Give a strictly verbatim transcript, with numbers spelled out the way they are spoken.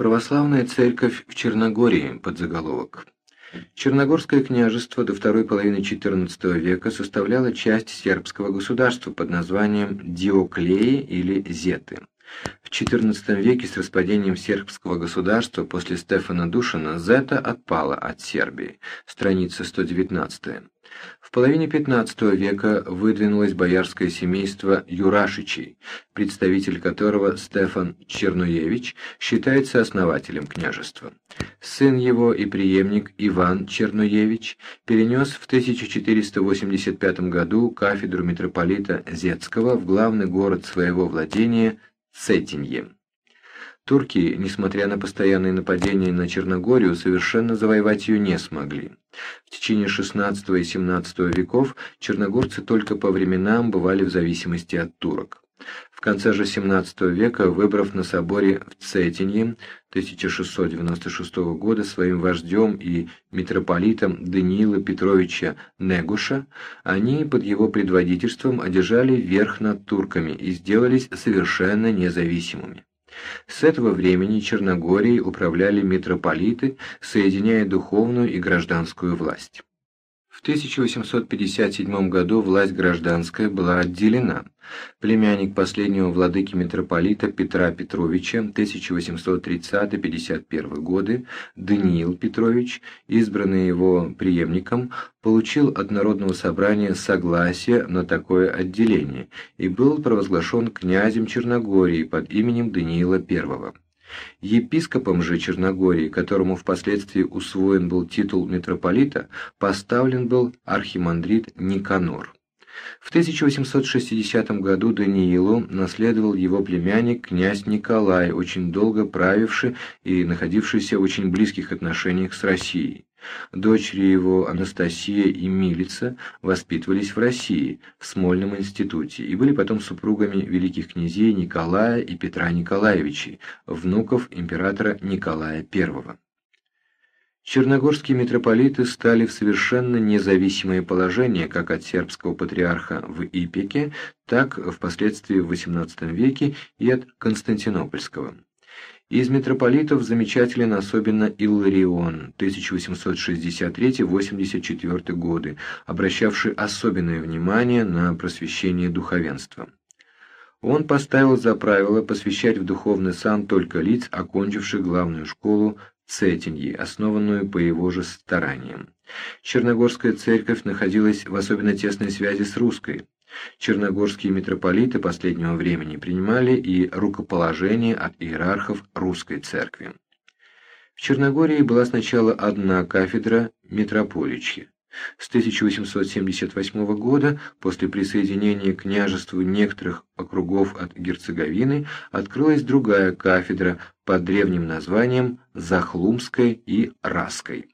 Православная церковь в Черногории, подзаголовок. Черногорское княжество до второй половины четырнадцатого века составляло часть сербского государства под названием Диоклеи или Зеты. В четырнадцатом веке с распадением сербского государства после Стефана Душана Зета отпала от Сербии. Страница сто девятнадцатая. В половине пятнадцатого века выдвинулось боярское семейство Юрашичей, представитель которого Стефан Черноевич считается основателем княжества. Сын его и преемник Иван Черноевич перенес в тысяча четыреста восемьдесят пятом году кафедру митрополита Зетского в главный город своего владения Цетинье. Турки, несмотря на постоянные нападения на Черногорию, совершенно завоевать ее не смогли. В течение шестнадцатого и семнадцатого веков черногорцы только по временам бывали в зависимости от турок. В конце же семнадцатого века, выбрав на соборе в Цетинье тысяча шестьсот девяносто шестого года своим вождем и митрополитом Даниила Петровича Негуша, они под его предводительством одержали верх над турками и сделались совершенно независимыми. С этого времени Черногорией управляли митрополиты, соединяя духовную и гражданскую власть. В тысяча восемьсот пятьдесят седьмом году власть гражданская была отделена. Племянник последнего владыки митрополита Петра Петровича тысяча восемьсот тридцатый — пятьдесят первый годы, Даниил Петрович, избранный его преемником, получил от Народного собрания согласие на такое отделение и был провозглашен князем Черногории под именем Даниила Первого. Епископом же Черногории, которому впоследствии усвоен был титул митрополита, поставлен был архимандрит Никанор. В тысяча восемьсот шестидесятом году Даниилу наследовал его племянник князь Николай, очень долго правивший и находившийся в очень близких отношениях с Россией. Дочери его Анастасия и Милица воспитывались в России, в Смольном институте, и были потом супругами великих князей Николая и Петра Николаевичей, внуков императора Николая Первого. Черногорские митрополиты стали в совершенно независимое положение как от сербского патриарха в Ипеке, так впоследствии в восемнадцатом веке и от Константинопольского. Из митрополитов замечателен особенно Илларион тысяча восемьсот шестьдесят третий — восемьдесят четвёртый годы, обращавший особенное внимание на просвещение духовенства. Он поставил за правило посвящать в духовный сан только лиц, окончивших главную школу Цетиньи, основанную по его же стараниям. Черногорская церковь находилась в особенно тесной связи с русской. Черногорские митрополиты последнего времени принимали и рукоположение от иерархов русской церкви. В Черногории была сначала одна кафедра митрополичья. С тысяча восемьсот семьдесят восьмого года, после присоединения к княжеству некоторых округов от Герцеговины, открылась другая кафедра под древним названием Захлумской и Расской.